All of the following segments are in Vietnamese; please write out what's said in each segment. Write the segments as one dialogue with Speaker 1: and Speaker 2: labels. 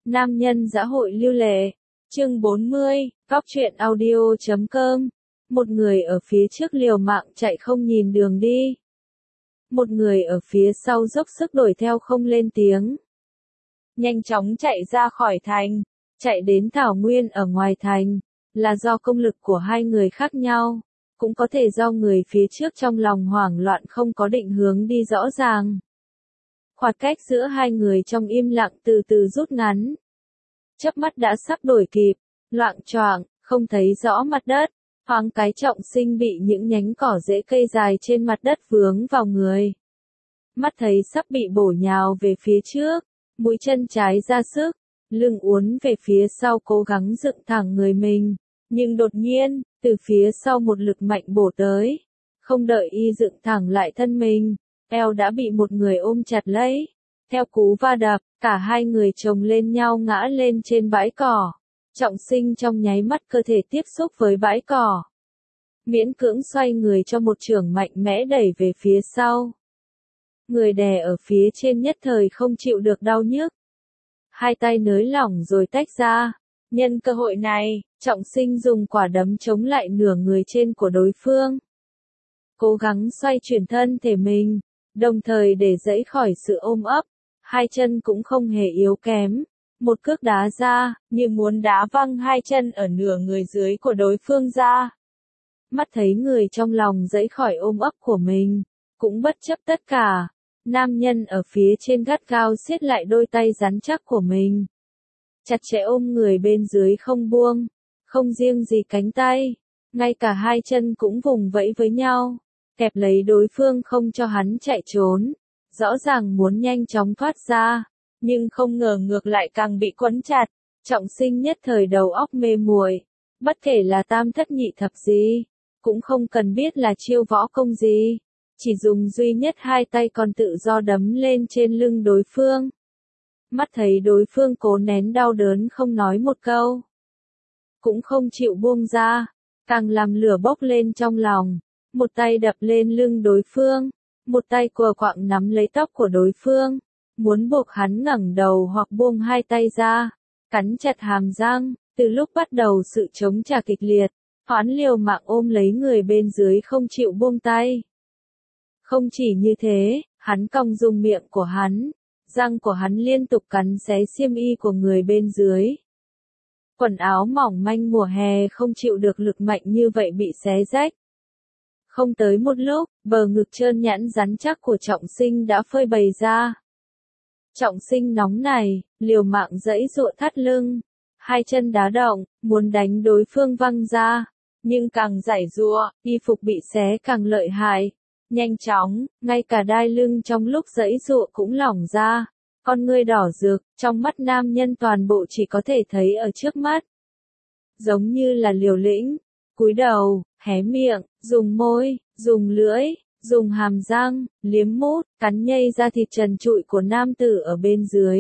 Speaker 1: Nam nhân dã hội lưu lệ. Chương 40, Góc truyện audio.com. Một người ở phía trước liều mạng chạy không nhìn đường đi. Một người ở phía sau dốc sức đuổi theo không lên tiếng. Nhanh chóng chạy ra khỏi thành, chạy đến thảo nguyên ở ngoài thành, là do công lực của hai người khác nhau, cũng có thể do người phía trước trong lòng hoảng loạn không có định hướng đi rõ ràng. Khoảng cách giữa hai người trong im lặng từ từ rút ngắn. Chớp mắt đã sắp đuổi kịp, loạng choạng, không thấy rõ mặt đất, thoáng cái Trọng Sinh bị những nhánh cỏ rễ cây dài trên mặt đất vướng vào người. Mắt thấy sắp bị bổ nhào về phía trước, mũi chân trái ra sức, lưng uốn về phía sau cố gắng dựng thẳng người mình, nhưng đột nhiên, từ phía sau một lực mạnh bổ tới, không đợi y dựng thẳng lại thân mình, eo đã bị một người ôm chặt lấy. Theo cú va đập, cả hai người chồng lên nhau ngã lên trên bãi cỏ. Trọng Sinh trong nháy mắt cơ thể tiếp xúc với bãi cỏ. Miễn cưỡng xoay người cho một chưởng mạnh mẽ đẩy về phía sau. Người đè ở phía trên nhất thời không chịu được đau nhức. Hai tay nới lỏng rồi tách ra. Nhân cơ hội này, Trọng Sinh dùng quả đấm chống lại nửa người trên của đối phương. Cố gắng xoay chuyển thân thể mình, đồng thời để dẫy khỏi sự ôm ấp. Hai chân cũng không hề yếu kém. Một cước đá ra, như muốn đá văng hai chân ở nửa người dưới của đối phương ra. Mắt thấy người trong lòng dẫy khỏi ôm ấp của mình, cũng bất chấp tất cả. Nam nhân ở phía trên gắt gao siết lại đôi tay rắn chắc của mình. Chặt chẽ ôm người bên dưới không buông, không riêng gì cánh tay, ngay cả hai chân cũng vùng vẫy với nhau, kẹp lấy đối phương không cho hắn chạy trốn. Rõ ràng muốn nhanh chóng thoát ra, nhưng không ngờ ngược lại càng bị quấn chặt. Trọng Sinh nhất thời đầu óc mê muội, bất kể là tam thất nhị thập gì, cũng không cần biết là chiêu võ công gì, chỉ dùng duy nhất hai tay còn tự do đấm lên trên lưng đối phương. Mắt thấy đối phương cố nén đau đớn không nói một câu, cũng không chịu buông ra, càng làm lửa bốc lên trong lòng, một tay đập lên lưng đối phương. Một tay quờ quạng nắm lấy tóc của đối phương, muốn buộc hắn ngẩng đầu hoặc buông hai tay ra, cắn chặt hàm răng. Từ lúc bắt đầu sự chống trả kịch liệt, hắn liều mạng ôm lấy người bên dưới không chịu buông tay. Không chỉ như thế, hắn cong dùng miệng của hắn, răng của hắn liên tục cắn xé xiêm y của người bên dưới. Quần áo mỏng manh mùa hè không chịu được lực mạnh như vậy bị xé rách. Không tới một lúc, bờ ngực trơn nhẵn rắn chắc của Trọng Sinh đã phơi bày ra. Trọng Sinh nóng này, liều mạng giãy giụa thắt lưng, hai chân đá động, muốn đánh đối phương văng ra, nhưng càng giãy giụa, y phục bị xé càng lợi hại. Nhanh chóng, ngay cả đai lưng trong lúc giãy giụa cũng lỏng ra, con ngươi đỏ rực, trong mắt nam nhân toàn bộ chỉ có thể thấy ở trước mắt. Giống như là liều lĩnh. Cúi đầu, hé miệng, dùng môi, dùng lưỡi, dùng hàm răng, liếm mút, cắn nhây ra thịt trần trụi của nam tử ở bên dưới.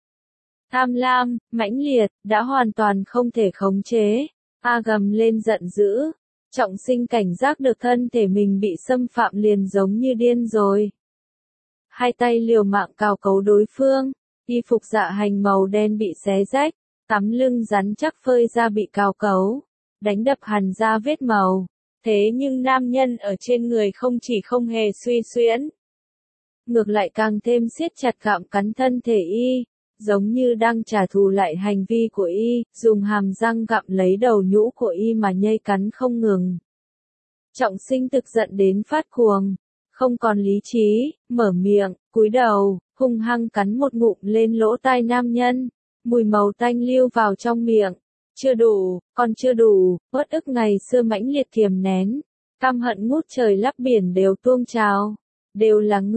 Speaker 1: Tham lam, mãnh liệt, đã hoàn toàn không thể khống chế. Gầm lên giận dữ. Trọng Sinh cảnh giác được thân thể mình bị xâm phạm liền giống như điên rồi. Hai tay liều mạng cào cấu đối phương, y phục dạ hành màu đen bị xé rách, tấm lưng rắn chắc phơi ra bị cào cấu. Đánh đập hằn ra vết màu. Thế nhưng nam nhân ở trên người không chỉ không hề suy xuyễn, ngược lại càng thêm siết chặt gặm cắn thân thể y, giống như đang trả thù lại hành vi của y, dùng hàm răng gặm lấy đầu nhũ của y mà nhây cắn không ngừng. Trọng Sinh tức giận đến phát cuồng, không còn lý trí, mở miệng, cúi đầu, hung hăng cắn một ngụm lên lỗ tai nam nhân, mùi màu tanh lưu vào trong miệng. Chưa đủ, còn chưa đủ, uất ức ngày xưa mãnh liệt kiềm nén, căm hận ngút trời lấp biển đều tuôn trào. Đều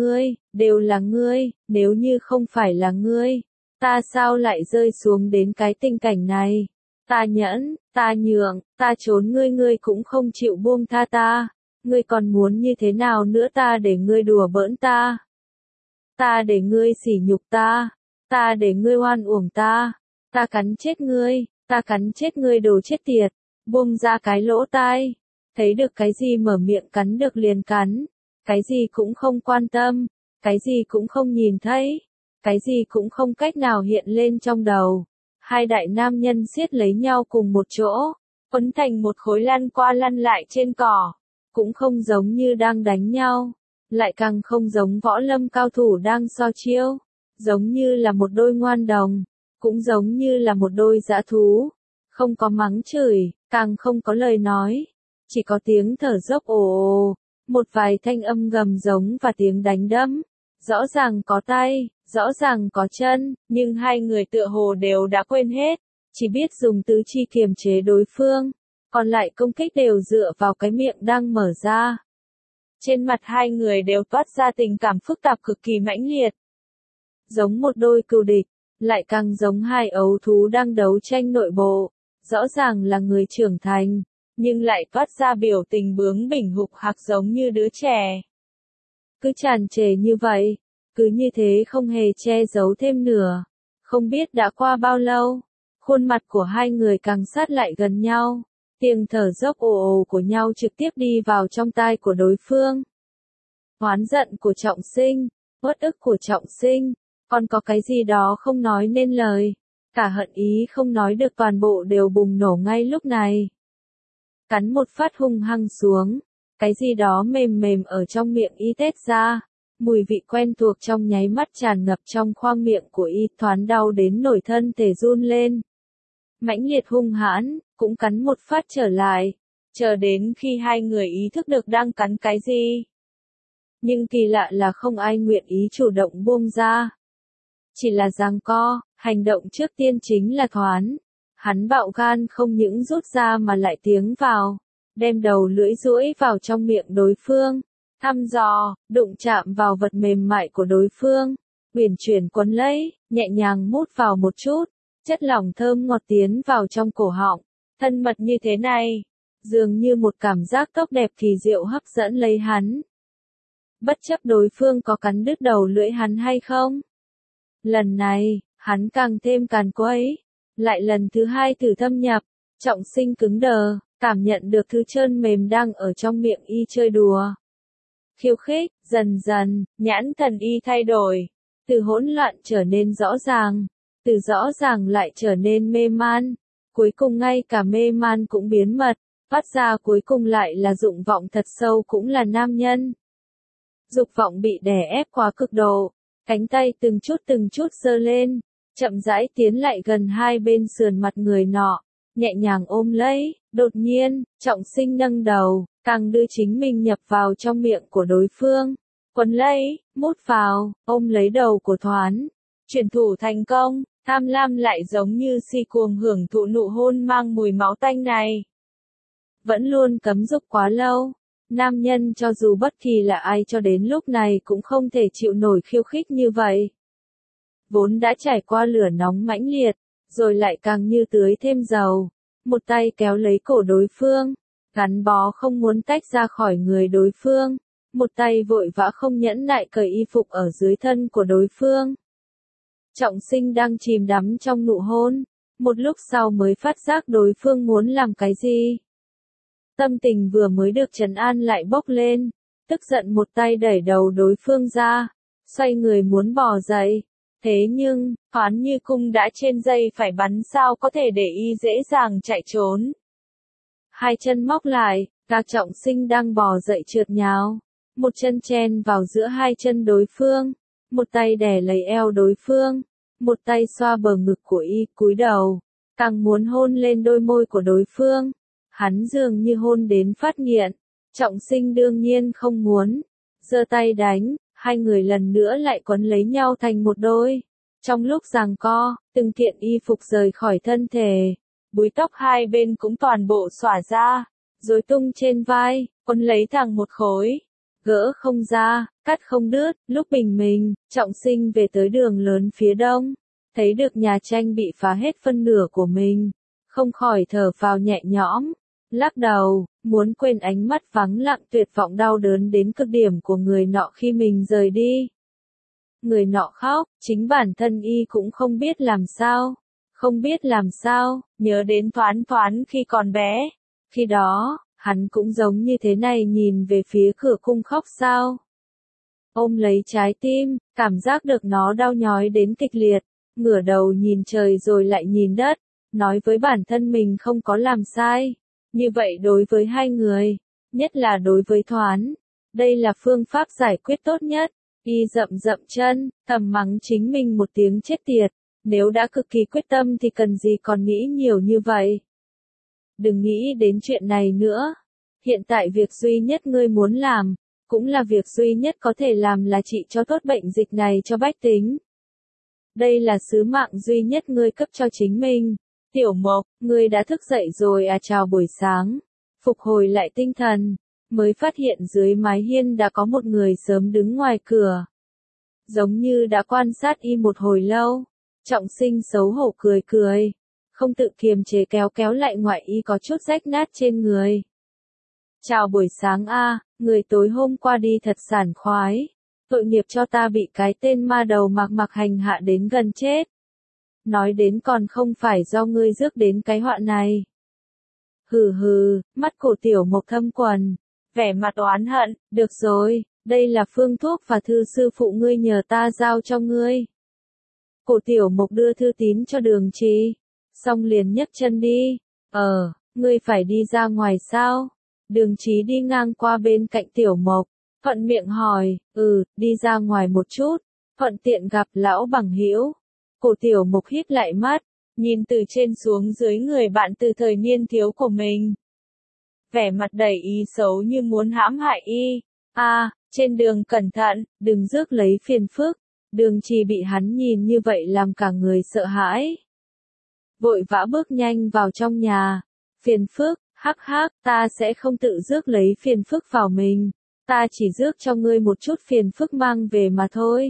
Speaker 1: là ngươi, nếu như không phải là ngươi, ta sao lại rơi xuống đến cái tình cảnh này? Ta nhẫn, ta nhượng, ta trốn ngươi cũng không chịu buông tha ta, ngươi còn muốn như thế nào nữa? Ta để ngươi đùa bỡn ta, ta để ngươi sỉ nhục ta để ngươi oan uổng ta cắn chết ngươi. Ta cắn chết ngươi đồ chết tiệt, buông ra cái lỗ tai, thấy được cái gì mở miệng cắn được liền cắn, cái gì cũng không quan tâm, cái gì cũng không nhìn thấy, cái gì cũng không cách nào hiện lên trong đầu, Hai đại nam nhân siết lấy nhau cùng một chỗ, quấn thành một khối lăn qua lăn lại trên cỏ. Cũng không giống như đang đánh nhau, lại càng không giống võ lâm cao thủ đang so chiêu, giống như là một đôi ngoan đồng, cũng giống như là một đôi dã thú. Không có mắng chửi, càng không có lời nói, chỉ có tiếng thở dốc ồ ồ, một vài thanh âm gầm giống và tiếng đánh đấm. Rõ ràng có tay, rõ ràng có chân, nhưng hai người tựa hồ đều đã quên hết, chỉ biết dùng tứ chi kiềm chế đối phương, còn lại công kích đều dựa vào cái miệng đang mở ra. Trên mặt hai người đều toát ra tình cảm phức tạp cực kỳ mãnh liệt. Giống một đôi cừu địch, lại càng giống hai ấu thú đang đấu tranh nội bộ, rõ ràng là người trưởng thành, nhưng lại toát ra biểu tình bướng bỉnh hục hạc giống như đứa trẻ. Cứ tràn trề như vậy, cứ như thế không hề che giấu thêm nửa. Không biết đã qua bao lâu, khuôn mặt của hai người càng sát lại gần nhau, tiếng thở dốc ồ ồ của nhau trực tiếp đi vào trong tai của đối phương. Oán giận của Trọng Sinh, uất ức của Trọng Sinh, còn có cái gì đó không nói nên lời, cả hận ý không nói được toàn bộ đều bùng nổ ngay lúc này. Cắn một phát hung hăng xuống, cái gì đó mềm mềm ở trong miệng y tét ra, mùi vị quen thuộc trong nháy mắt tràn ngập trong khoang miệng của y, thoáng đau đến nổi thân thể run lên. Mãnh liệt hung hãn, cũng cắn một phát trở lại, chờ đến khi hai người ý thức được đang cắn cái gì. Nhưng kỳ lạ là không ai nguyện ý chủ động buông ra. Chỉ là giằng co, hành động trước tiên chính là thoán. Hắn bạo gan không những rút ra mà lại tiến vào, đem đầu lưỡi duỗi vào trong miệng đối phương, thăm dò, đụng chạm vào vật mềm mại của đối phương, uyển chuyển quấn lấy, nhẹ nhàng mút vào một chút, chất lỏng thơm ngọt tiến vào trong cổ họng, thân mật như thế này, dường như một cảm giác tốt đẹp kỳ diệu hấp dẫn lấy hắn. Bất chấp đối phương có cắn đứt đầu lưỡi hắn hay không. Lần này, hắn càng thêm càn quấy. Lại lần thứ hai thử thâm nhập, Trọng Sinh cứng đờ, cảm nhận được thứ trơn mềm đang ở trong miệng y chơi đùa. Khiêu khích, dần dần, nhãn thần y thay đổi, từ hỗn loạn trở nên rõ ràng, từ rõ ràng lại trở nên mê man, cuối cùng ngay cả mê man cũng biến mất, phát ra cuối cùng lại là dục vọng thật sâu cũng là nam nhân. Dục vọng bị đè ép quá cực độ, cánh tay từng chút giơ lên, chậm rãi tiến lại gần hai bên sườn mặt người nọ, nhẹ nhàng ôm lấy, đột nhiên, Trọng Sinh nâng đầu, càng đưa chính mình nhập vào trong miệng của đối phương, quấn lấy, mút vào, ôm lấy đầu của Thoán, chuyển thủ thành công, tham lam lại giống như si cuồng hưởng thụ nụ hôn mang mùi máu tanh này. Vẫn luôn cấm dục quá lâu, nam nhân cho dù bất kỳ là ai cho đến lúc này cũng không thể chịu nổi khiêu khích như vậy. Vốn đã trải qua lửa nóng mãnh liệt, rồi lại càng như tưới thêm dầu, một tay kéo lấy cổ đối phương, gắn bó không muốn tách ra khỏi người đối phương, một tay vội vã không nhẫn nại cởi y phục ở dưới thân của đối phương. Trọng Sinh đang chìm đắm trong nụ hôn, một lúc sau mới phát giác đối phương muốn làm cái gì. Tâm tình vừa mới được trấn an lại bốc lên, tức giận một tay đẩy đầu đối phương ra, xoay người muốn bò dậy. Thế nhưng, Thoán như cung đã trên dây phải bắn sao có thể để y dễ dàng chạy trốn. Hai chân móc lại, các Trọng Sinh đang bò dậy trượt nhào, một chân chen vào giữa hai chân đối phương, một tay đè lấy eo đối phương, một tay xoa bờ ngực của y, cúi đầu, càng muốn hôn lên đôi môi của đối phương. Hắn dường như hôn đến phát nghiện, Trọng Sinh đương nhiên không muốn, giơ tay đánh, hai người lần nữa lại quấn lấy nhau thành một đôi. Trong lúc giằng co, từng kiện y phục rời khỏi thân thể, búi tóc hai bên cũng toàn bộ xõa ra, rối tung trên vai, quấn lấy thẳng một khối, gỡ không ra, cắt không đứt. Lúc bình minh, Trọng Sinh về tới đường lớn phía đông, thấy được nhà tranh bị phá hết phân nửa của mình, không khỏi thở phào nhẹ nhõm. Lắc đầu, muốn quên ánh mắt vắng lặng tuyệt vọng đau đớn đến cực điểm của người nọ khi mình rời đi. Người nọ khóc, chính bản thân y cũng không biết làm sao. Không biết làm sao, nhớ đến Thoán khi còn bé. Khi đó, hắn cũng giống như thế này nhìn về phía cửa cung khóc sao. Ôm lấy trái tim, cảm giác được nó đau nhói đến kịch liệt. ngửa đầu nhìn trời rồi lại nhìn đất, nói với bản thân mình không có làm sai. Như vậy đối với hai người, nhất là đối với Thoán, đây là phương pháp giải quyết tốt nhất. Y dậm dậm chân, thầm mắng chính mình một tiếng chết tiệt. Nếu đã cực kỳ quyết tâm thì cần gì còn nghĩ nhiều như vậy. Đừng nghĩ đến chuyện này nữa. Hiện tại việc duy nhất ngươi muốn làm, cũng là việc duy nhất có thể làm là trị cho tốt bệnh dịch này cho bách tính. Đây là sứ mạng duy nhất ngươi cấp cho chính mình. Tiểu Mộc, ngươi đã thức dậy rồi à? Chào buổi sáng. Phục hồi lại tinh thần, mới phát hiện dưới mái hiên đã có một người sớm đứng ngoài cửa. Giống như đã quan sát y một hồi lâu. Trọng Sinh xấu hổ cười cười, không tự kiềm chế kéo kéo lại ngoại y có chút rách nát trên người. Chào buổi sáng a, người tối hôm qua đi thật sảng khoái. Tội nghiệp cho ta bị cái tên ma đầu Mạc Mạc hành hạ đến gần chết. Nói đến còn không phải do ngươi rước đến cái họa này. Hừ hừ, mắt Cổ Tiểu Mộc thâm quần, vẻ mặt oán hận, được rồi, đây là phương thuốc và thư sư phụ ngươi nhờ ta giao cho ngươi. Cổ Tiểu Mộc đưa thư tín cho Đường Trì, xong liền nhấc chân đi. Ngươi phải đi ra ngoài sao? Đường Trì đi ngang qua bên cạnh Tiểu Mộc, thuận miệng hỏi, đi ra ngoài một chút, thuận tiện gặp lão bằng hữu. Cổ Tiểu Mộc hít lại mắt, nhìn từ trên xuống dưới người bạn từ thời niên thiếu của mình. Vẻ mặt đầy ý xấu như muốn hãm hại y. Trên đường cẩn thận, đừng rước lấy phiền phức. Đường Trì bị hắn nhìn như vậy làm cả người sợ hãi. Vội vã bước nhanh vào trong nhà. Phiền phức, hắc hắc, ta sẽ không tự rước lấy phiền phức vào mình. Ta chỉ rước cho ngươi một chút phiền phức mang về mà thôi.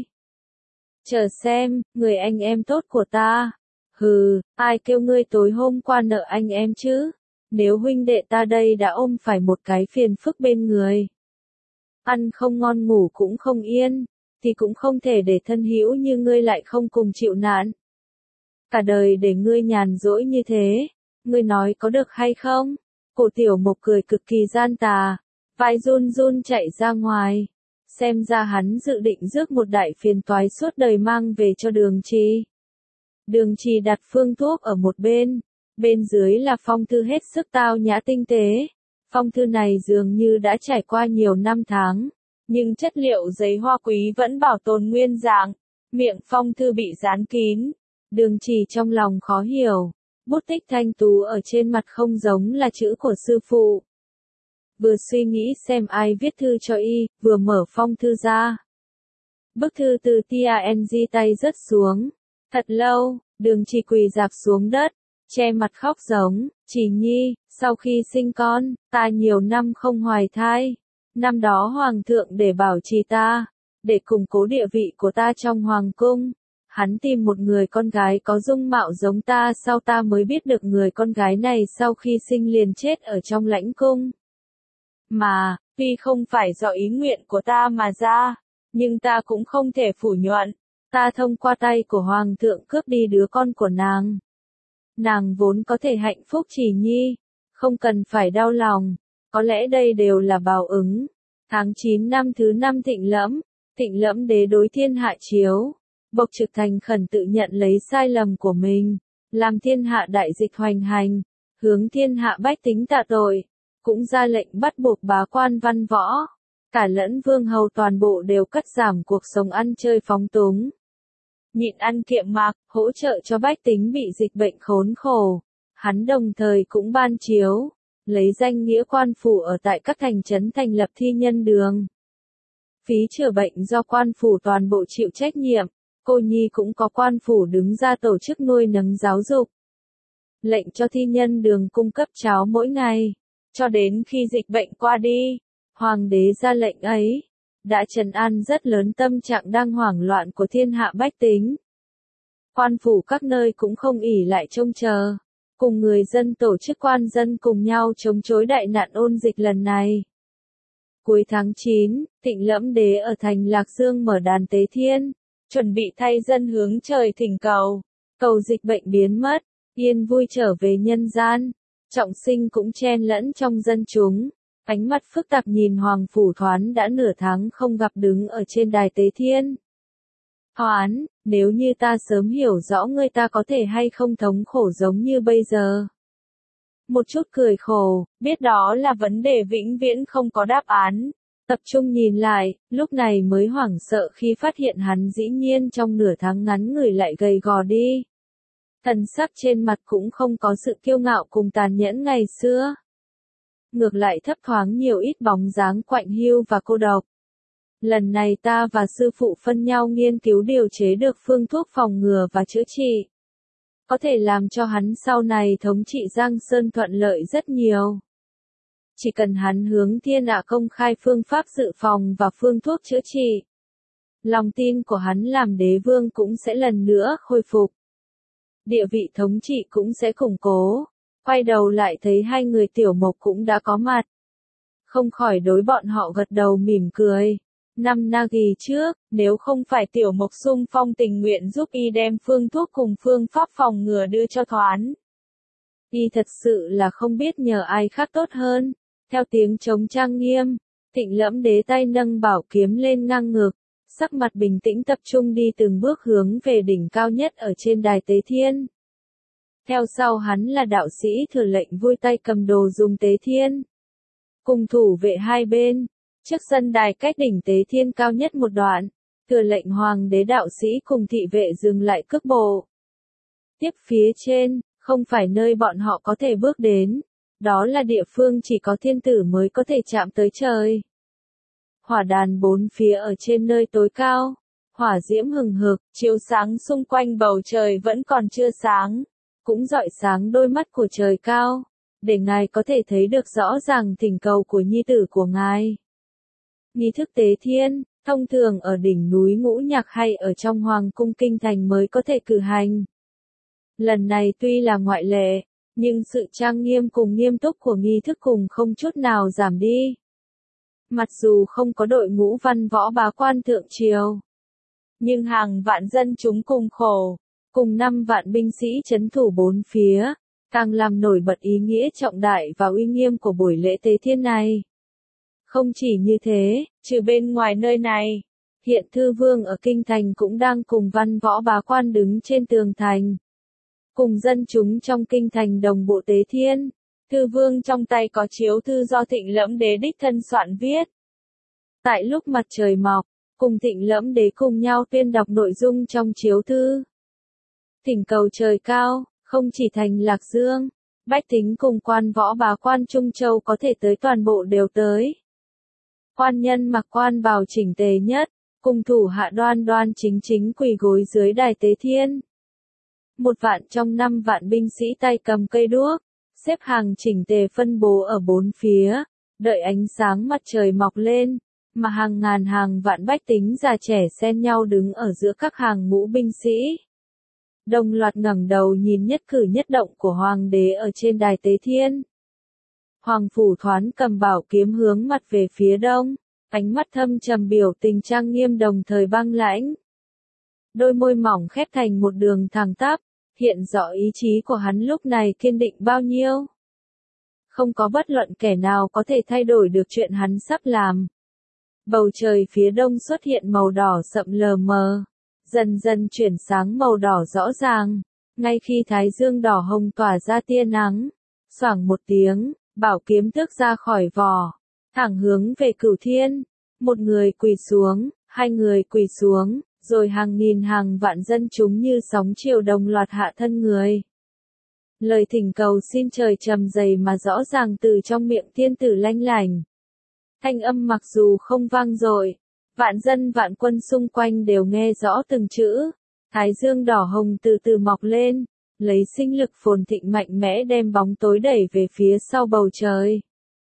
Speaker 1: Chờ xem, người anh em tốt của ta. Hừ, ai kêu ngươi tối hôm qua nợ anh em chứ? Nếu huynh đệ ta đây đã ôm phải một cái phiền phức bên người. Ăn không ngon ngủ cũng không yên, thì cũng không thể để thân hữu như ngươi lại không cùng chịu nạn. Cả đời để ngươi nhàn rỗi như thế, ngươi nói có được hay không? Cổ Tiểu Mộc cười cực kỳ gian tà, vai run run chạy ra ngoài. Xem ra hắn dự định rước một đại phiền toái suốt đời mang về cho Đường Trì. Đường Trì đặt phương thuốc ở một bên, bên dưới là phong thư hết sức tao nhã tinh tế. Phong thư này dường như đã trải qua nhiều năm tháng, nhưng chất liệu giấy hoa quý vẫn bảo tồn nguyên dạng, miệng phong thư bị dán kín. Đường Trì trong lòng khó hiểu, bút tích thanh tú ở trên mặt không giống là chữ của sư phụ. Vừa suy nghĩ xem ai viết thư cho y, vừa mở phong thư ra. Bức thư từ TANG tay rớt xuống. Thật lâu, Đường Trì quỳ rạp xuống đất, che mặt khóc giống, Trì nhi, sau khi sinh con, ta nhiều năm không hoài thai. Năm đó Hoàng thượng để bảo trì ta, để củng cố địa vị của ta trong Hoàng cung. Hắn tìm một người con gái có dung mạo giống ta, sau ta mới biết được người con gái này sau khi sinh liền chết ở trong lãnh cung. Mà, tuy không phải do ý nguyện của ta mà ra, nhưng ta cũng không thể phủ nhận, ta thông qua tay của Hoàng thượng cướp đi đứa con của nàng. Nàng vốn có thể hạnh phúc Trì nhi, không cần phải đau lòng, có lẽ đây đều là báo ứng. Tháng 9 năm thứ 5 Thịnh Lẫm đế đối thiên hạ chiếu, Bộc Trực thành khẩn tự nhận lấy sai lầm của mình, làm thiên hạ đại dịch hoành hành, hướng thiên hạ bách tính tạ tội, cũng ra lệnh bắt buộc bá quan văn võ, cả lẫn vương hầu toàn bộ đều cắt giảm cuộc sống ăn chơi phóng túng. Nhịn ăn kiệm mặc, hỗ trợ cho bách tính bị dịch bệnh khốn khổ. Hắn đồng thời cũng ban chiếu, lấy danh nghĩa quan phủ ở tại các thành trấn thành lập thi nhân đường. Phí chữa bệnh do quan phủ toàn bộ chịu trách nhiệm, cô nhi cũng có quan phủ đứng ra tổ chức nuôi nấng giáo dục. Lệnh cho thi nhân đường cung cấp cháo mỗi ngày, cho đến khi dịch bệnh qua đi. Hoàng đế ra lệnh ấy, đã trấn an rất lớn tâm trạng đang hoảng loạn của thiên hạ bách tính. Quan phủ các nơi cũng không ỷ lại trông chờ, cùng người dân tổ chức quan dân cùng nhau chống chối đại nạn ôn dịch lần này. Cuối tháng 9, Thịnh Lẫm đế ở thành Lạc Dương mở đàn tế thiên, chuẩn bị thay dân hướng trời thỉnh cầu, cầu dịch bệnh biến mất, yên vui trở về nhân gian. Trọng Sinh cũng chen lẫn trong dân chúng, ánh mắt phức tạp nhìn Hoàng Phủ Thoán đã nửa tháng không gặp đứng ở trên đài tế thiên. Hoán, nếu như ta sớm hiểu rõ ngươi ta có thể hay không thống khổ giống như bây giờ. Một chút cười khổ, biết đó là vấn đề vĩnh viễn không có đáp án. Tập trung nhìn lại, lúc này mới hoảng sợ khi phát hiện hắn dĩ nhiên trong nửa tháng ngắn người lại gầy gò đi. Thần sắc trên mặt cũng không có sự kiêu ngạo cùng tàn nhẫn ngày xưa. Ngược lại thấp thoáng nhiều ít bóng dáng quạnh hiu và cô độc. Lần này ta và sư phụ phân nhau nghiên cứu điều chế được phương thuốc phòng ngừa và chữa trị. Có thể làm cho hắn sau này thống trị Giang Sơn thuận lợi rất nhiều. Chỉ cần hắn hướng thiên hạ công khai phương pháp dự phòng và phương thuốc chữa trị. Lòng tin của hắn làm đế vương cũng sẽ lần nữa khôi phục. Địa vị thống trị cũng sẽ củng cố. Quay đầu lại thấy hai người Tiểu Mộc cũng đã có mặt. Không khỏi đối bọn họ gật đầu mỉm cười. Năm Nagi trước, nếu không phải Tiểu Mộc xung phong tình nguyện giúp y đem phương thuốc cùng phương pháp phòng ngừa đưa cho Thoán. Y thật sự là không biết nhờ ai khác tốt hơn. Theo tiếng trống trang nghiêm, Thịnh Lẫm Đế tay nâng bảo kiếm lên ngang ngực, sắc mặt bình tĩnh tập trung đi từng bước hướng về đỉnh cao nhất ở trên đài Tế Thiên. Theo sau hắn là đạo sĩ Thừa Lệnh vui tay cầm đồ dùng Tế Thiên. Cùng thủ vệ hai bên, trước sân đài cách đỉnh Tế Thiên cao nhất một đoạn, Thừa Lệnh Hoàng đế đạo sĩ cùng thị vệ dừng lại cước bộ. Tiếp phía trên, không phải nơi bọn họ có thể bước đến, đó là địa phương chỉ có thiên tử mới có thể chạm tới trời. Hỏa đàn bốn phía ở trên nơi tối cao, hỏa diễm hừng hực, chiếu sáng xung quanh bầu trời vẫn còn chưa sáng, cũng rọi sáng đôi mắt của trời cao, để ngài có thể thấy được rõ ràng thỉnh cầu của nhi tử của ngài. Nghi thức tế thiên, thông thường ở đỉnh núi Ngũ Nhạc hay ở trong hoàng cung kinh thành mới có thể cử hành. Lần này tuy là ngoại lệ, nhưng sự trang nghiêm cùng nghiêm túc của nghi thức cùng không chút nào giảm đi. Mặc dù không có đội ngũ văn võ bá quan thượng triều, nhưng hàng vạn dân chúng cùng khổ, cùng 5 vạn binh sĩ trấn thủ bốn phía, càng làm nổi bật ý nghĩa trọng đại và uy nghiêm của buổi lễ tế thiên này. Không chỉ như thế, trừ bên ngoài nơi này, hiện Thư Vương ở Kinh Thành cũng đang cùng văn võ bá quan đứng trên tường thành. Cùng dân chúng trong Kinh Thành đồng bộ tế thiên, Thư Vương trong tay có chiếu thư do Thịnh Lẫm Đế đích thân soạn viết. Tại lúc mặt trời mọc, cùng Thịnh Lẫm Đế cùng nhau tuyên đọc nội dung trong chiếu thư. Thỉnh cầu trời cao, không chỉ thành Lạc Dương, bách tính cùng quan võ bá quan Trung Châu có thể tới toàn bộ đều tới. Quan nhân mặc quan bào chỉnh tề nhất, cùng thủ hạ đoan đoan chính chính quỳ gối dưới đài tế thiên. 1 vạn trong 5 vạn binh sĩ tay cầm cây đuốc, xếp hàng chỉnh tề phân bố ở bốn phía, đợi ánh sáng mặt trời mọc lên, mà hàng ngàn hàng vạn bách tính già trẻ xen nhau đứng ở giữa các hàng ngũ binh sĩ. Đồng loạt ngẩng đầu nhìn nhất cử nhất động của hoàng đế ở trên đài tế thiên. Hoàng Phủ Thoán cầm bảo kiếm hướng mặt về phía đông, ánh mắt thâm trầm biểu tình trang nghiêm đồng thời băng lãnh. Đôi môi mỏng khép thành một đường thẳng tắp, hiện rõ ý chí của hắn lúc này kiên định bao nhiêu. Không có bất luận kẻ nào có thể thay đổi được chuyện hắn sắp làm. Bầu trời phía đông xuất hiện màu đỏ sậm lờ mờ, dần dần chuyển sáng màu đỏ rõ ràng, ngay khi thái dương đỏ hồng tỏa ra tia nắng. Xoảng một tiếng, bảo kiếm tước ra khỏi vỏ, thẳng hướng về Cửu Thiên. Một người quỳ xuống, hai người quỳ xuống, rồi hàng nghìn hàng vạn dân chúng như sóng chiều đồng loạt hạ thân người. Lời thỉnh cầu xin trời trầm dày mà rõ ràng từ trong miệng thiên tử lanh lảnh. Thanh âm mặc dù không vang dội, vạn dân vạn quân xung quanh đều nghe rõ từng chữ. Thái dương đỏ hồng từ từ mọc lên, lấy sinh lực phồn thịnh mạnh mẽ đem bóng tối đẩy về phía sau bầu trời.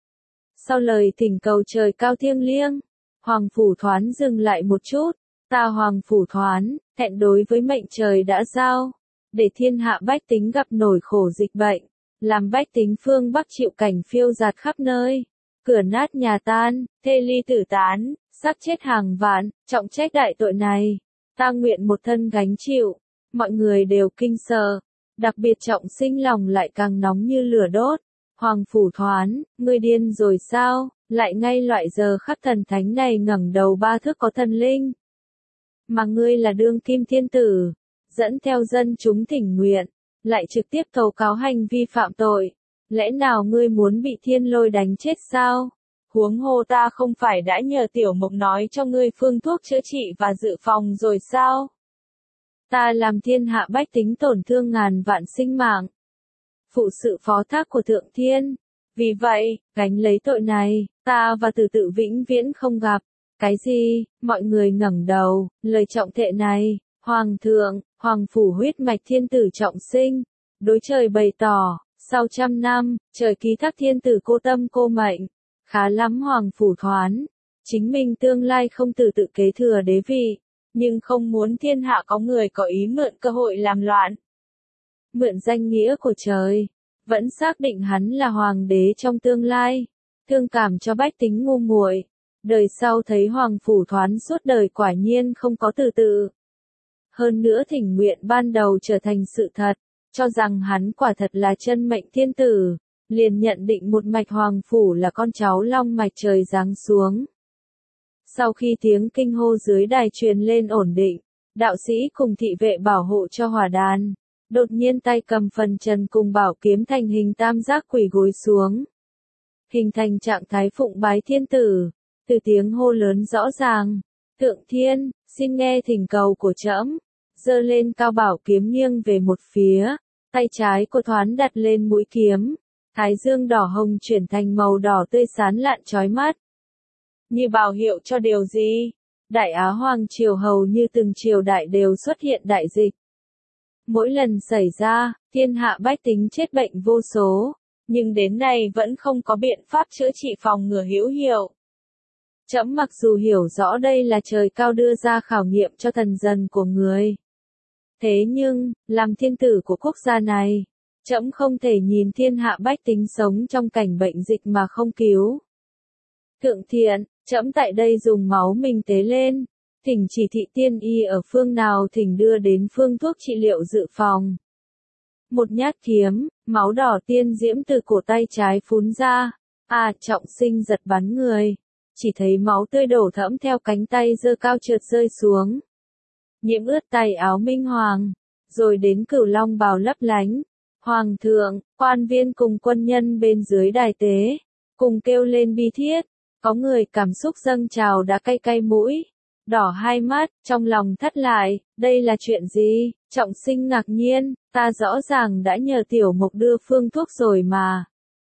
Speaker 1: Sau lời thỉnh cầu trời cao thiêng liêng, Hoàng Phủ Thoán dừng lại một chút. Ta Hoàng Phủ Thoán, thẹn đối với mệnh trời đã giao, để thiên hạ bách tính gặp nổi khổ dịch bệnh, làm bách tính phương Bắc chịu cảnh phiêu dạt khắp nơi, cửa nát nhà tan, thê ly tử tán, xác chết hàng vạn, trọng trách đại tội này, ta nguyện một thân gánh chịu. Mọi người đều kinh sợ, đặc biệt Trọng Sinh lòng lại càng nóng như lửa đốt. Hoàng Phủ Thoán, ngươi điên rồi sao, lại ngay loại giờ khắc thần thánh này ngẩng đầu 3 thước có thần linh. mà ngươi là đương kim thiên tử, dẫn theo dân chúng thỉnh nguyện, lại trực tiếp tố cáo hành vi phạm tội. Lẽ nào ngươi muốn bị thiên lôi đánh chết sao? Huống hồ ta không phải đã nhờ tiểu mục nói cho ngươi phương thuốc chữa trị và dự phòng rồi sao? Ta làm thiên hạ bách tính tổn thương ngàn vạn sinh mạng. Phụ sự phó thác của Thượng Thiên. Vì vậy, gánh lấy tội này, ta và Tử Tự vĩnh viễn không gặp. Cái gì? Mọi người ngẩng đầu, lời trọng thệ này, Hoàng thượng, Hoàng phủ huyết mạch thiên tử trọng sinh. Đối trời bày tỏ, sau 100 năm, trời ký thác thiên tử cô tâm cô mệnh. Khá lắm Hoàng phủ thoán. Chính mình tương lai không tự kế thừa đế vị, nhưng không muốn thiên hạ có người có ý mượn cơ hội làm loạn. Mượn danh nghĩa của trời, vẫn xác định hắn là hoàng đế trong tương lai, thương cảm cho bách tính ngu muội. Đời sau thấy Hoàng phủ thoán suốt đời quả nhiên không có tự. Hơn nữa thỉnh nguyện ban đầu trở thành sự thật, cho rằng hắn quả thật là chân mệnh thiên tử, liền nhận định một mạch Hoàng phủ là con cháu long mạch trời giáng xuống. Sau khi tiếng kinh hô dưới đài truyền lên ổn định, đạo sĩ cùng thị vệ bảo hộ cho hỏa đàn, đột nhiên tay cầm phần trần cùng bảo kiếm thành hình tam giác quỳ gối xuống. Hình thành trạng thái phụng bái thiên tử, từ tiếng hô lớn rõ ràng, Thượng Thiên, xin nghe thỉnh cầu của trẫm. Giơ lên cao bảo kiếm nghiêng về một phía, tay trái của thoán đặt lên mũi kiếm, thái dương đỏ hồng chuyển thành màu đỏ tươi sáng lạn chói mắt. Như báo hiệu cho điều gì? Đại Á Hoàng triều hầu như từng triều đại đều xuất hiện đại dịch. Mỗi lần xảy ra, thiên hạ bách tính chết bệnh vô số, nhưng đến nay vẫn không có biện pháp chữa trị phòng ngừa hữu hiệu. Trẫm mặc dù hiểu rõ đây là trời cao đưa ra khảo nghiệm cho thần dân của người. Thế nhưng, làm thiên tử của quốc gia này, trẫm không thể nhìn thiên hạ bách tính sống trong cảnh bệnh dịch mà không cứu. Thượng Thiện, trẫm tại đây dùng máu mình tế lên, thỉnh chỉ thị tiên y ở phương nào thỉnh đưa đến phương thuốc trị liệu dự phòng. Một nhát kiếm, máu đỏ tiên diễm từ cổ tay trái phún ra, Trọng Sinh giật bắn người, chỉ thấy máu tươi đổ thẫm theo cánh tay giơ cao trượt rơi xuống. Nhiễm ướt tay áo minh hoàng, rồi đến cửu long bào lấp lánh. Hoàng thượng, quan viên cùng quân nhân bên dưới đài tế, cùng kêu lên bi thiết, có người cảm xúc dâng trào đã cay cay mũi, đỏ hai mắt, trong lòng thắt lại, đây là chuyện gì? Trọng Sinh ngạc nhiên, ta rõ ràng đã nhờ tiểu mục đưa phương thuốc rồi mà.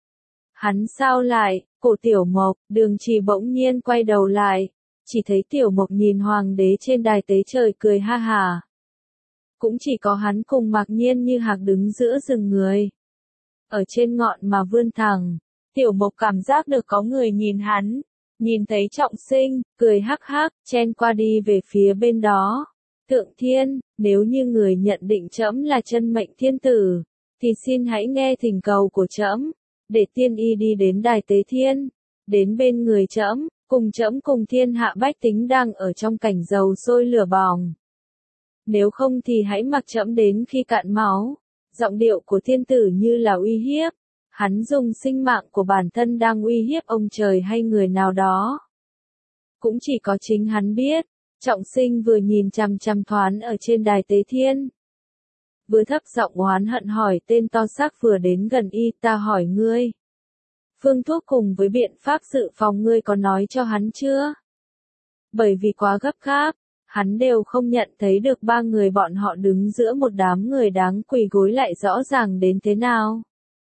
Speaker 1: Hắn sao lại, cổ tiểu mục, Đường Trì bỗng nhiên quay đầu lại, chỉ thấy tiểu mục nhìn hoàng đế trên đài tế trời cười ha hả. Cũng chỉ có hắn cùng Mạc Nhiên như hạc đứng giữa rừng người. Ở trên ngọn mà vươn thẳng, tiểu mục cảm giác được có người nhìn hắn, nhìn thấy Trọng Sinh, cười hắc hắc, chen qua đi về phía bên đó. Thượng Thiên, nếu như người nhận định trẫm là chân mệnh thiên tử, thì xin hãy nghe thỉnh cầu của trẫm, để tiên y đi đến đài tế thiên, đến bên người trẫm, cùng thiên hạ bách tính đang ở trong cảnh dầu sôi lửa bỏng. Nếu không thì hãy mặc trẫm đến khi cạn máu. Giọng điệu của thiên tử như là uy hiếp. Hắn dùng sinh mạng của bản thân đang uy hiếp ông trời hay người nào đó. Cũng chỉ có chính hắn biết. Trọng Sinh vừa nhìn chằm chằm thoán ở trên đài tế thiên. Vừa thấp giọng oán hận hỏi tên to xác vừa đến gần y, ta hỏi ngươi. Phương thuốc cùng với biện pháp dự phòng ngươi có nói cho hắn chưa? Bởi vì quá gấp gáp, hắn đều không nhận thấy được ba người bọn họ đứng giữa một đám người đáng quỳ gối lại rõ ràng đến thế nào.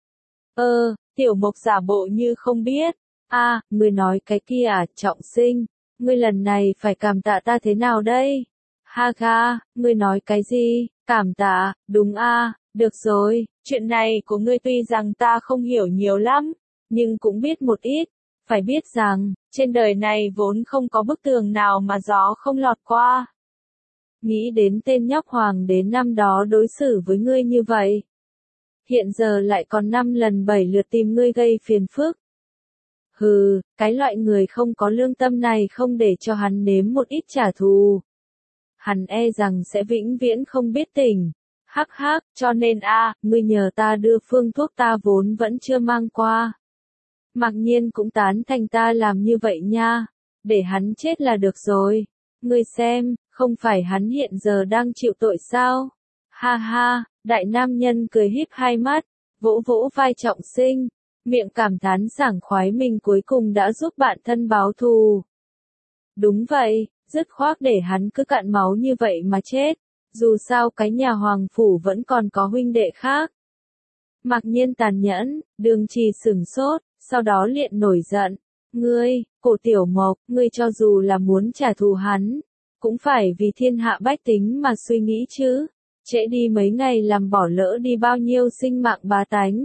Speaker 1: Tiểu mục giả bộ như không biết. Ngươi nói cái kia à, Trọng Sinh, ngươi lần này phải cảm tạ ta thế nào đây? Ha ha, ngươi nói cái gì? Cảm tạ, đúng được rồi, chuyện này của ngươi tuy rằng ta không hiểu nhiều lắm, nhưng cũng biết một ít. Phải biết rằng, trên đời này vốn không có bức tường nào mà gió không lọt qua. Nghĩ đến tên nhóc hoàng đến năm đó đối xử với ngươi như vậy. Hiện giờ lại còn 5 lần 7 lượt tìm ngươi gây phiền phức. Hừ, cái loại người không có lương tâm này không để cho hắn nếm một ít trả thù. Hắn e rằng sẽ vĩnh viễn không biết tỉnh. Hắc hắc, cho nên ngươi nhờ ta đưa phương thuốc ta vốn vẫn chưa mang qua. Mạc Nhiên cũng tán thành ta làm như vậy nha. Để hắn chết là được rồi. Ngươi xem, Không phải hắn hiện giờ đang chịu tội sao? Ha ha, đại nam nhân cười híp hai mắt, vỗ vỗ vai Trọng Sinh, miệng cảm thán sảng khoái mình cuối cùng đã giúp bạn thân báo thù. Đúng vậy, dứt khoát để hắn cứ cạn máu như vậy mà chết, dù sao cái nhà Hoàng Phủ vẫn còn có huynh đệ khác. Mặc Nhiên tàn nhẫn, Đường Trì sửng sốt, sau đó liền nổi giận. Ngươi, Cổ Tiểu Mộc, ngươi cho dù là muốn trả thù hắn, cũng phải vì thiên hạ bách tính mà suy nghĩ chứ. Trễ đi mấy ngày làm bỏ lỡ đi bao nhiêu sinh mạng bá tánh.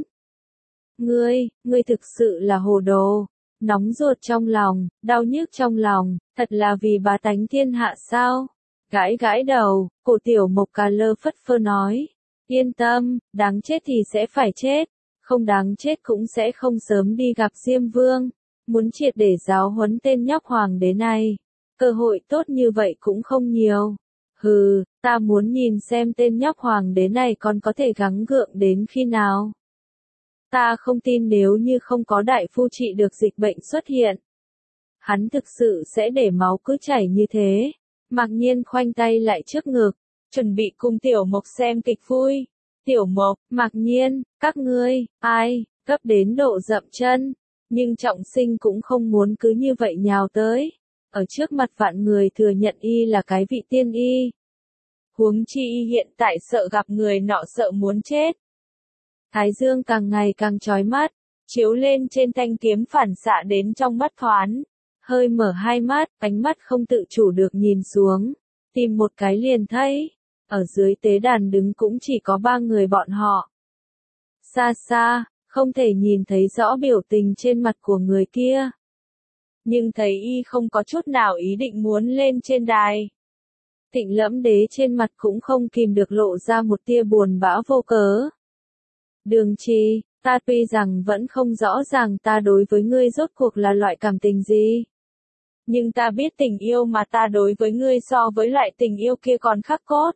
Speaker 1: Ngươi thực sự là hồ đồ. Nóng ruột trong lòng, đau nhức trong lòng, thật là vì bá tánh thiên hạ sao? Gãi gãi đầu, Cổ Tiểu Mộc cà lơ phất phơ nói. Yên tâm, đáng chết thì sẽ phải chết, không đáng chết cũng sẽ không sớm đi gặp Diêm Vương. Muốn triệt để giáo huấn tên nhóc hoàng đế này, cơ hội tốt như vậy cũng không nhiều. Hừ, ta muốn nhìn xem tên nhóc hoàng đế này còn có thể gắng gượng đến khi nào. Ta không tin nếu như không có đại phu trị được dịch bệnh xuất hiện, hắn thực sự sẽ để máu cứ chảy như thế. Mặc Nhiên khoanh tay lại trước ngực, chuẩn bị cùng Tiểu Mộc xem kịch vui. Tiểu Mộc, Mặc Nhiên, các ngươi, ai, gấp đến độ dậm chân. Nhưng Trọng Sinh cũng không muốn cứ như vậy nhào tới. Ở trước mặt vạn người thừa nhận y là cái vị tiên y. Huống chi y hiện tại sợ gặp người nọ sợ muốn chết. Thái dương càng ngày càng chói mắt, chiếu lên trên thanh kiếm phản xạ đến trong mắt Thoán. Hơi mở hai mắt, ánh mắt không tự chủ được nhìn xuống, tìm một cái liền thấy. Ở dưới tế đàn đứng cũng chỉ có 3 người bọn họ. Xa xa, không thể nhìn thấy rõ biểu tình trên mặt của người kia. Nhưng thấy y không có chút nào ý định muốn lên trên đài. Tịnh Lẫm Đế trên mặt cũng không kìm được lộ ra một tia buồn bã vô cớ. Đường Trì, ta tuy rằng vẫn không rõ ràng ta đối với ngươi rốt cuộc là loại cảm tình gì. Nhưng ta biết tình yêu mà ta đối với ngươi so với loại tình yêu kia còn khắc cốt.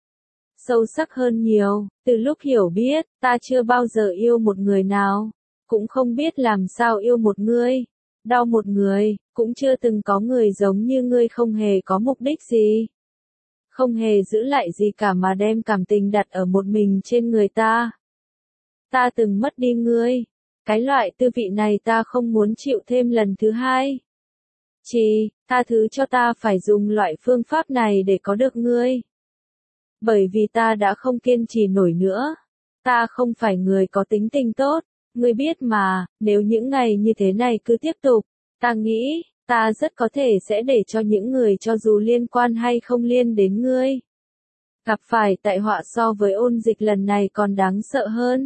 Speaker 1: Sâu sắc hơn nhiều, từ lúc hiểu biết, ta chưa bao giờ yêu một người nào, cũng không biết làm sao yêu một người, đau một người, cũng chưa từng có người giống như ngươi không hề có mục đích gì. Không hề giữ lại gì cả mà đem cảm tình đặt ở một mình trên người ta. Ta từng mất đi ngươi, cái loại tư vị này ta không muốn chịu thêm lần thứ hai. Chỉ, tha thứ cho ta phải dùng loại phương pháp này để có được ngươi. Bởi vì ta đã không kiên trì nổi nữa. Ta không phải người có tính tình tốt, ngươi biết mà, nếu những ngày như thế này cứ tiếp tục, ta nghĩ, ta rất có thể sẽ để cho những người cho dù liên quan hay không liên đến ngươi. Gặp phải tai họa so với ôn dịch lần này còn đáng sợ hơn.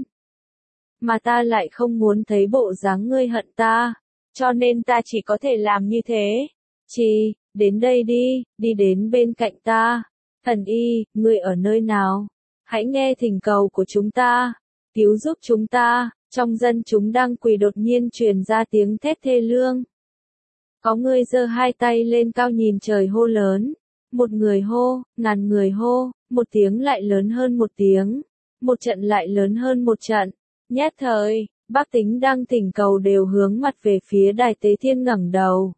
Speaker 1: Mà ta lại không muốn thấy bộ dáng ngươi hận ta, cho nên ta chỉ có thể làm như thế. Chỉ, đến đây đi, đi đến bên cạnh ta. Thần y, ngươi ở nơi nào? Hãy nghe thỉnh cầu của chúng ta, cứu giúp chúng ta. Trong dân chúng đang quỳ đột nhiên truyền ra tiếng thét thê lương. Có người giơ hai tay lên cao nhìn trời hô lớn. Một người hô, ngàn người hô, một tiếng lại lớn hơn một tiếng. Một trận lại lớn hơn một trận. Nhất thời, bách tính đang thỉnh cầu đều hướng mặt về phía đài tế thiên ngẩng đầu.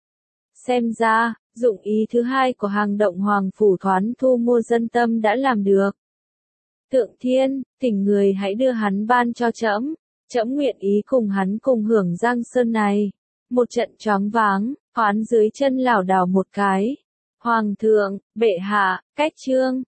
Speaker 1: Xem ra, dụng ý thứ hai của Hang Động Hoàng Phủ Thoán thu mua dân tâm đã làm được. Thượng Thiên, thỉnh người hãy đưa hắn ban cho trẫm, trẫm nguyện ý cùng hắn cùng hưởng Giang Sơn này. Một trận choáng váng, Thoán dưới chân lảo đảo một cái. Hoàng thượng, bệ hạ, cách trương,